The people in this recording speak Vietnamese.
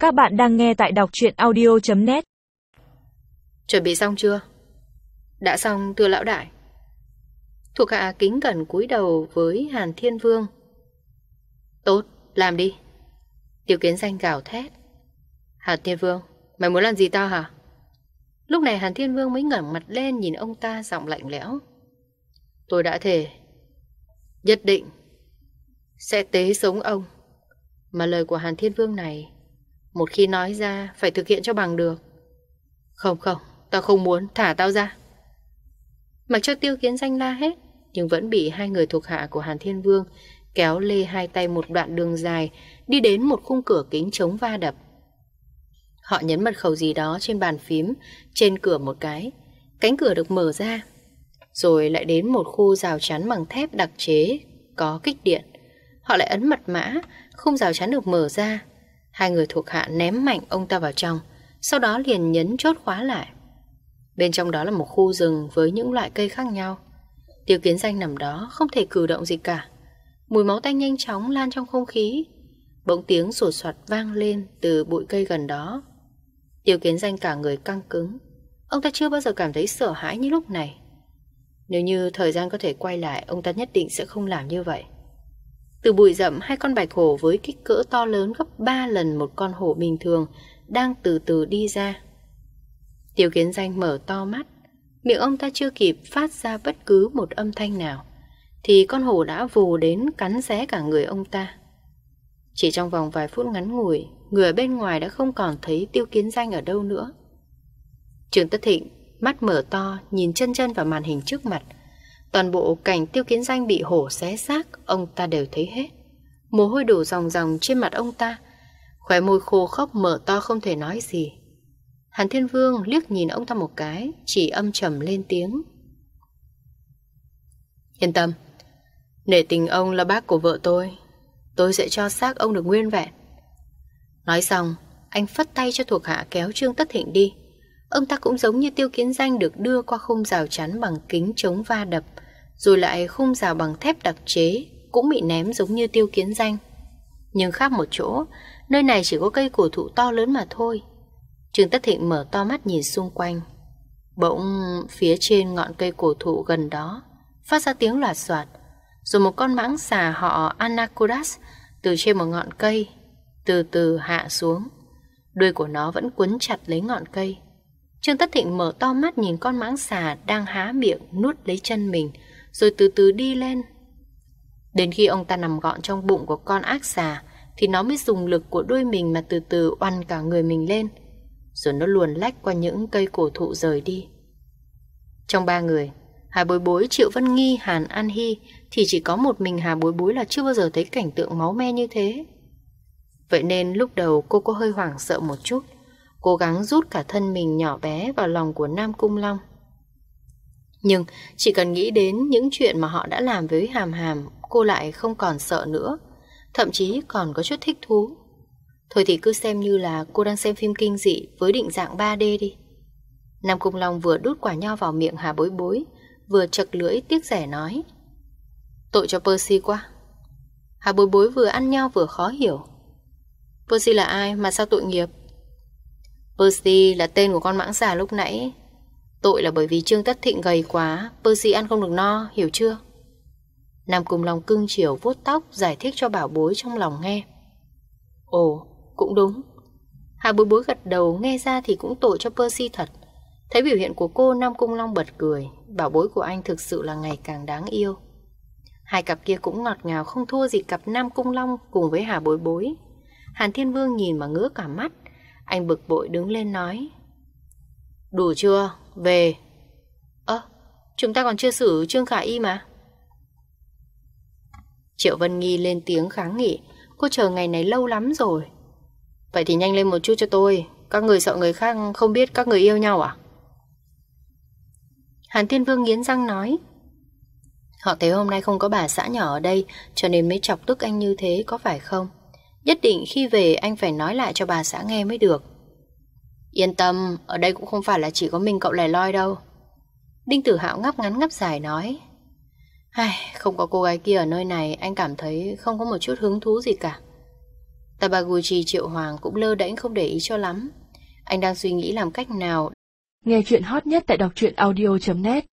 Các bạn đang nghe tại đọc truyện audio.net. Chuẩn bị xong chưa? Đã xong thưa lão đại. Thuộc hạ kính cẩn cúi đầu với Hàn Thiên Vương. Tốt, làm đi. Tiêu Kiến Danh gào thét. Hàn Thiên Vương, mày muốn làm gì tao hả? Lúc này Hàn Thiên Vương mới ngẩng mặt lên nhìn ông ta, giọng lạnh lẽo. Tôi đã thề nhất định sẽ tế sống ông. Mà lời của Hàn Thiên Vương này một khi nói ra phải thực hiện cho bằng được. Không, tao không muốn, thả tao ra. Mặc cho Tiêu Kiến Danh la hết, nhưng vẫn bị hai người thuộc hạ của Hàn Thiên Vương kéo lê hai tay một đoạn đường dài, đi đến một khung cửa kính chống va đập. Họ nhấn mật khẩu gì đó trên bàn phím trên cửa một cái, cánh cửa được mở ra. Rồi lại đến một khu rào chắn bằng thép đặc chế có kích điện. Họ lại ấn mật mã, khung rào chắn được mở ra. Hai người thuộc hạ ném mạnh ông ta vào trong, sau đó liền nhấn chốt khóa lại. Bên trong đó là một khu rừng với những loại cây khác nhau. Tiêu Kiến Danh nằm đó không thể cử động gì cả. Mùi máu tanh nhanh chóng lan trong không khí. Bỗng tiếng sột soạt vang lên từ bụi cây gần đó. Tiêu Kiến Danh cả người căng cứng. Ông ta chưa bao giờ cảm thấy sợ hãi như lúc này. Nếu như thời gian có thể quay lại, ông ta nhất định sẽ không làm như vậy. Từ bụi rậm, hai con bạch hổ với kích cỡ to lớn gấp 3 lần một con hổ bình thường đang từ từ đi ra. Tiêu Kiến Danh mở to mắt. Miệng ông ta chưa kịp phát ra bất cứ một âm thanh nào thì con hổ đã vồ đến cắn xé cả người ông ta. Chỉ trong vòng vài phút ngắn ngủi, người ở bên ngoài đã không còn thấy Tiêu Kiến Danh ở đâu nữa. Trương Tất Thịnh mắt mở to nhìn chân vào màn hình trước mặt. Toàn bộ cảnh Tiêu Kiến Danh bị hổ xé xác ông ta đều thấy hết. Mồ hôi đổ ròng ròng trên mặt ông ta, khóe môi khô khốc mở to không thể nói gì. Hàn Thiên Vương liếc nhìn ông ta một cái, chỉ âm trầm lên tiếng. Yên tâm, nể tình ông là bác của vợ tôi sẽ cho xác ông được nguyên vẹn. Nói xong, anh phất tay cho thuộc hạ kéo Trương Tất Thịnh đi. Ông ta cũng giống như Tiêu Kiến Danh được đưa qua khung rào chắn bằng kính chống va đập, rồi lại khung rào bằng thép đặc chế cũng bị ném giống như Tiêu Kiến Danh. Nhưng khác một chỗ, nơi này chỉ có cây cổ thụ to lớn mà thôi. Trương Tất Thịnh mở to mắt nhìn xung quanh. Bỗng phía trên ngọn cây cổ thụ gần đó phát ra tiếng loạt soạt, rồi một con mãng xà họ Anacondas từ trên một ngọn cây từ từ hạ xuống. Đuôi của nó vẫn quấn chặt lấy ngọn cây. Trương Tất Thịnh mở to mắt nhìn con mãng xà đang há miệng nuốt lấy chân mình, rồi từ từ đi lên. Đến khi ông ta nằm gọn trong bụng của con ác xà thì nó mới dùng lực của đuôi mình mà từ từ oằn cả người mình lên, rồi nó luồn lách qua những cây cổ thụ rời đi. Trong ba người, Hà Bối Bối, Triệu Vân Nghi, Hàn An Hy thì chỉ có một mình Hà Bối Bối là chưa bao giờ thấy cảnh tượng máu me như thế. Vậy nên lúc đầu cô có hơi hoảng sợ một chút, cố gắng rút cả thân mình nhỏ bé vào lòng của Nam Cung Long. Nhưng chỉ cần nghĩ đến những chuyện mà họ đã làm với Hàm Hàm, cô lại không còn sợ nữa, thậm chí còn có chút thích thú. Thôi thì cứ xem như là cô đang xem phim kinh dị với định dạng 3D đi. Nam Cung Long vừa đút quả nho vào miệng Hà Bối Bối, vừa chật lưỡi tiếc rẻ nói. Tội cho Percy quá. Hà Bối Bối vừa ăn nho vừa khó hiểu. Percy là ai mà sao tội nghiệp? Percy là tên của con mãng xà lúc nãy. Tội là bởi vì Trương Tất Thịnh gầy quá, Percy ăn không được no, hiểu chưa? Nam Cung Long cưng chiều vuốt tóc giải thích cho bảo bối trong lòng nghe. Ồ, cũng đúng. Hà Bối Bối gật đầu, nghe ra thì cũng tội cho Percy thật. Thấy biểu hiện của cô, Nam Cung Long bật cười. Bảo bối của anh thực sự là ngày càng đáng yêu. Hai cặp kia cũng ngọt ngào không thua gì cặp Nam Cung Long cùng với Hà Bối Bối. Hàn Thiên Vương nhìn mà ngứa cả mắt. Anh bực bội đứng lên nói. Đủ chưa? Về. Chúng ta còn chưa xử Trương Khả Y mà. Triệu Vân Nghi lên tiếng kháng nghị. Cô chờ ngày này lâu lắm rồi. Vậy thì nhanh lên một chút cho tôi. Các người sợ người khác không biết các người yêu nhau à? Hàn Thiên Vương nghiến răng nói. Họ thấy hôm nay không có bà xã nhỏ ở đây, cho nên mới chọc tức anh như thế, có phải không? Nhất định khi về anh phải nói lại cho bà xã nghe mới được. Yên tâm, ở đây cũng không phải là chỉ có mình cậu lẻ loi đâu. Đinh Tử Hạo ngáp ngắn ngáp dài nói. Không có cô gái kia ở nơi này, anh cảm thấy không có một chút hứng thú gì cả. Tabaguchi Triệu Hoàng cũng lơ đễnh không để ý cho lắm. Anh đang suy nghĩ làm cách nào. Nghe chuyện hot nhất tại đọc truyện audio.net